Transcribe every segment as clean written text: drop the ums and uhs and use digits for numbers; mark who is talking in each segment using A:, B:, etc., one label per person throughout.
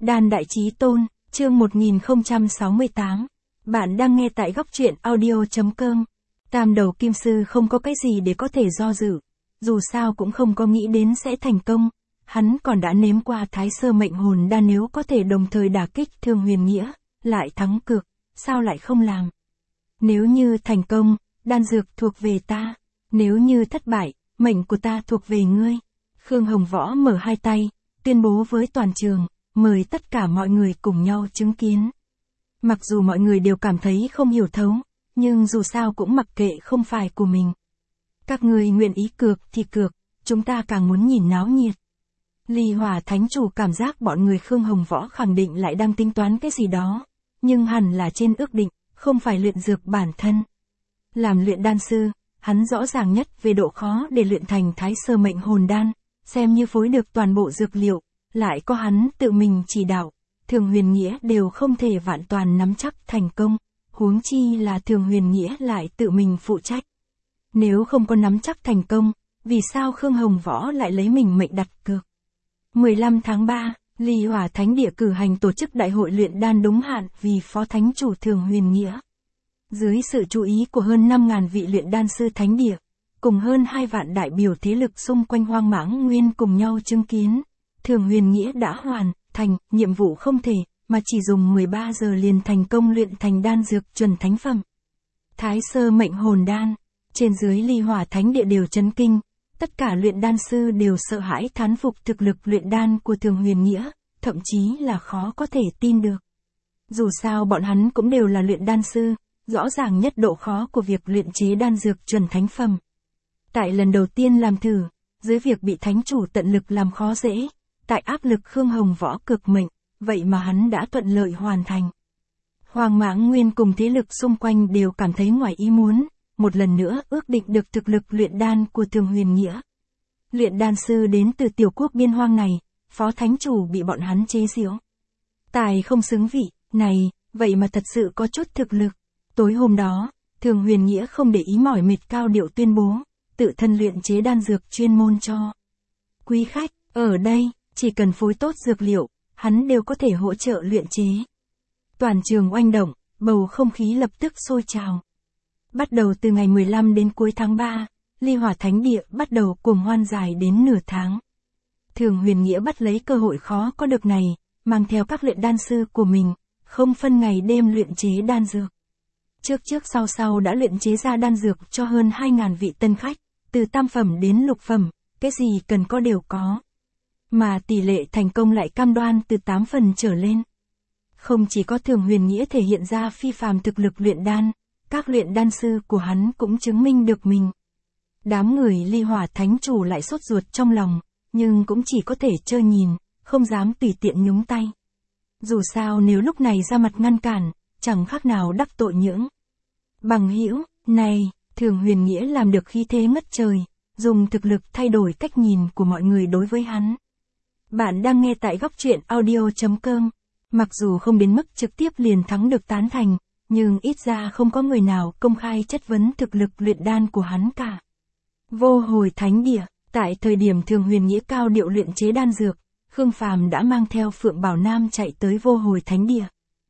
A: Đan Đại Chí Tôn, chương 1068. Bạn đang nghe tại góc truyện audio.com. Tam đầu kim sư không có cái gì để có thể do dự. Dù sao cũng không có nghĩ đến sẽ thành công. Hắn còn đã nếm qua Thái Sơ Mệnh Hồn Đan, nếu có thể đồng thời đả kích Thương Huyền Nghĩa, lại thắng cược, sao lại không làm? Nếu như thành công, đan dược thuộc về ta. Nếu như thất bại, mệnh của ta thuộc về ngươi. Khương Hồng Võ mở hai tay, tuyên bố với toàn trường, mời tất cả mọi người cùng nhau chứng kiến. Mặc dù mọi người đều cảm thấy không hiểu thấu, nhưng dù sao cũng mặc kệ không phải của mình. Các người nguyện ý cược thì cược, chúng ta càng muốn nhìn náo nhiệt. Ly Hỏa Thánh Chủ cảm giác bọn người Khương Hồng Võ khẳng định lại đang tính toán cái gì đó, nhưng hẳn là trên ước định, không phải luyện dược bản thân. Làm luyện đan sư, hắn rõ ràng nhất về độ khó để luyện thành Thái Sơ Mệnh Hồn Đan, xem như phối được toàn bộ dược liệu, lại có hắn tự mình chỉ đạo, Thường Huyền Nghĩa đều không thể vạn toàn nắm chắc thành công, huống chi là Thường Huyền Nghĩa lại tự mình phụ trách. Nếu không có nắm chắc thành công, vì sao Khương Hồng Võ lại lấy mình mệnh đặt cược? 15 tháng 3, Ly Hỏa Thánh Địa cử hành tổ chức đại hội luyện đan đúng hạn vì Phó Thánh Chủ Thường Huyền Nghĩa. Dưới sự chú ý của hơn 5.000 vị luyện đan sư Thánh Địa, cùng hơn 2 vạn đại biểu thế lực xung quanh Hoang Mãng Nguyên cùng nhau chứng kiến, Thường Huyền Nghĩa đã hoàn thành nhiệm vụ không thể, mà chỉ dùng 13 giờ liền thành công luyện thành đan dược chuẩn thánh phẩm. Thái Sơ Mệnh Hồn Đan, trên dưới Ly Hỏa Thánh Địa đều chấn kinh, tất cả luyện đan sư đều sợ hãi thán phục thực lực luyện đan của Thường Huyền Nghĩa, thậm chí là khó có thể tin được. Dù sao bọn hắn cũng đều là luyện đan sư, rõ ràng nhất độ khó của việc luyện chế đan dược chuẩn thánh phẩm. Tại lần đầu tiên làm thử, dưới việc bị thánh chủ tận lực làm khó dễ, tại áp lực Khương Hồng Võ cực mệnh, vậy mà hắn đã thuận lợi hoàn thành. Hoang Mãng Nguyên cùng thế lực xung quanh đều cảm thấy ngoài ý muốn, một lần nữa ước định được thực lực luyện đan của Thường Huyền Nghĩa. Luyện đan sư đến từ tiểu quốc biên hoang này, Phó Thánh Chủ bị bọn hắn chế giễu. Tài không xứng vị, này, vậy mà thật sự có chút thực lực. Tối hôm đó, Thường Huyền Nghĩa không để ý mỏi mệt cao điệu tuyên bố, tự thân luyện chế đan dược chuyên môn cho quý khách, ở đây, chỉ cần phối tốt dược liệu, hắn đều có thể hỗ trợ luyện chế. Toàn trường oanh động, bầu không khí lập tức sôi trào. Bắt đầu từ ngày 15 đến cuối tháng 3, Ly Hỏa Thánh Địa bắt đầu cuồng hoan dài đến nửa tháng. Thường Huyền Nghĩa bắt lấy cơ hội khó có được này, mang theo các luyện đan sư của mình, không phân ngày đêm luyện chế đan dược. Trước sau đã luyện chế ra đan dược cho hơn 2.000 vị tân khách, từ tam phẩm đến lục phẩm, cái gì cần có đều có. Mà tỷ lệ thành công lại cam đoan từ 8 phần trở lên. Không chỉ có Thường Huyền Nghĩa thể hiện ra phi phàm thực lực luyện đan, các luyện đan sư của hắn cũng chứng minh được mình. Đám người Ly Hỏa Thánh Chủ lại sốt ruột trong lòng, nhưng cũng chỉ có thể trơ nhìn, không dám tùy tiện nhúng tay. Dù sao nếu lúc này ra mặt ngăn cản, chẳng khác nào đắc tội những bằng hữu. Này, Thường Huyền Nghĩa làm được khí thế ngất trời, dùng thực lực thay đổi cách nhìn của mọi người đối với hắn. Bạn đang nghe tại góc truyện audio.com. Mặc dù không đến mức trực tiếp liền thắng được tán thành, nhưng ít ra không có người nào công khai chất vấn thực lực luyện đan của hắn cả. Vô Hồi Thánh Địa, tại thời điểm Thường Huyền Nghĩa cao điệu luyện chế đan dược, Khương Phàm đã mang theo Phượng Bảo Nam chạy tới Vô Hồi Thánh Địa.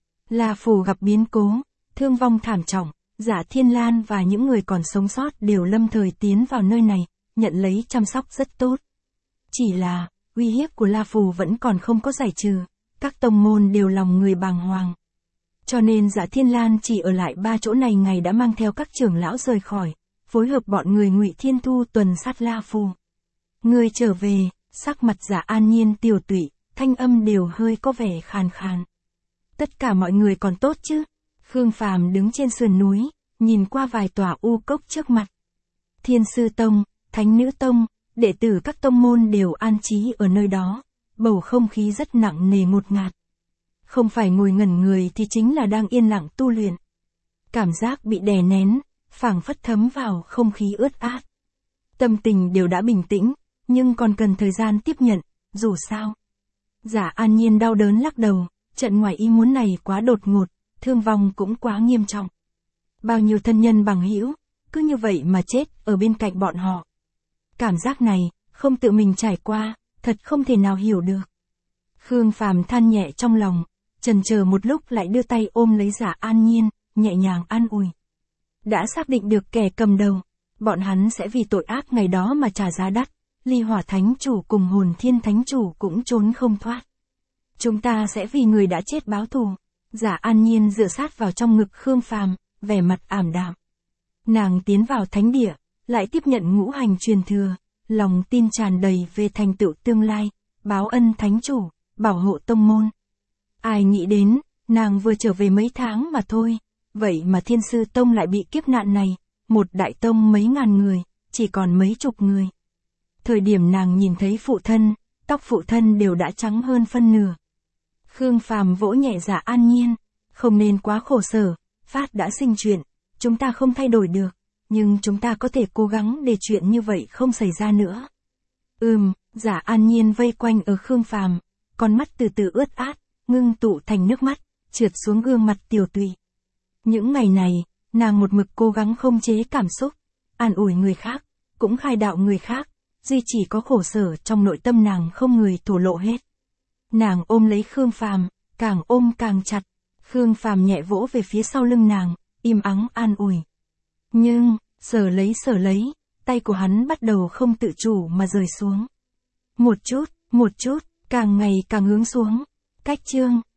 A: La Phù gặp biến cố, thương vong thảm trọng, Giả Thiên Lan và những người còn sống sót đều lâm thời tiến vào nơi này, nhận lấy chăm sóc rất tốt. Chỉ là, uy hiếp của La Phù vẫn còn không có giải trừ, các tông môn đều lòng người bàng hoàng. Cho nên Giả Thiên Lan chỉ ở lại 3 chỗ này ngày đã mang theo các trưởng lão rời khỏi, phối hợp bọn người Ngụy Thiên Thu tuần sát La Phù. Người trở về, sắc mặt Giả An Nhiên tiều tụy, thanh âm đều hơi có vẻ khàn khàn. Tất cả mọi người còn tốt chứ? Khương Phàm đứng trên sườn núi, nhìn qua vài tòa u cốc trước mặt. Thiên Sư Tông, Thánh Nữ Tông, đệ tử các tông môn đều an trí ở nơi đó, bầu không khí rất nặng nề ngột ngạt. Không phải ngồi ngẩn người thì chính là đang yên lặng tu luyện. Cảm giác bị đè nén, phảng phất thấm vào không khí ướt át. Tâm tình đều đã bình tĩnh, nhưng còn cần thời gian tiếp nhận, dù sao. Giả An Nhiên đau đớn lắc đầu, trận ngoài ý muốn này quá đột ngột, thương vong cũng quá nghiêm trọng. Bao nhiêu thân nhân bằng hữu, cứ như vậy mà chết ở bên cạnh bọn họ. Cảm giác này, không tự mình trải qua, thật không thể nào hiểu được. Khương Phàm than nhẹ trong lòng, chần chờ một lúc lại đưa tay ôm lấy Giả An Nhiên, nhẹ nhàng an ủi. Đã xác định được kẻ cầm đầu, bọn hắn sẽ vì tội ác ngày đó mà trả giá đắt, Ly Hỏa Thánh Chủ cùng Hồn Thiên Thánh Chủ cũng trốn không thoát. Chúng ta sẽ vì người đã chết báo thù. Giả An Nhiên dựa sát vào trong ngực Khương Phàm, vẻ mặt ảm đạm. Nàng tiến vào thánh địa, lại tiếp nhận ngũ hành truyền thừa, lòng tin tràn đầy về thành tựu tương lai, báo ân Thánh Chủ, bảo hộ tông môn. Ai nghĩ đến, nàng vừa trở về mấy tháng mà thôi, vậy mà Thiên Sư Tông lại bị kiếp nạn này, một đại tông mấy ngàn người, chỉ còn mấy chục người. Thời điểm nàng nhìn thấy phụ thân, tóc phụ thân đều đã trắng hơn phân nửa. Khương Phàm vỗ nhẹ Giả An Nhiên, không nên quá khổ sở, Phát đã sinh chuyện, chúng ta không thay đổi được, nhưng chúng ta có thể cố gắng để chuyện như vậy không xảy ra nữa. Giả An Nhiên vây quanh ở Khương Phàm, con mắt từ từ ướt át, ngưng tụ thành nước mắt, trượt xuống gương mặt tiều tụy. Những ngày này, nàng một mực cố gắng không chế cảm xúc, an ủi người khác, cũng khai đạo người khác, duy chỉ có khổ sở trong nội tâm nàng không người thổ lộ hết. Nàng ôm lấy Khương Phàm, càng ôm càng chặt. Khương Phàm nhẹ vỗ về phía sau lưng nàng, im ắng an ủi. Nhưng, sờ lấy, tay của hắn bắt đầu không tự chủ mà rời xuống. Một chút, càng ngày càng hướng xuống. Cách chương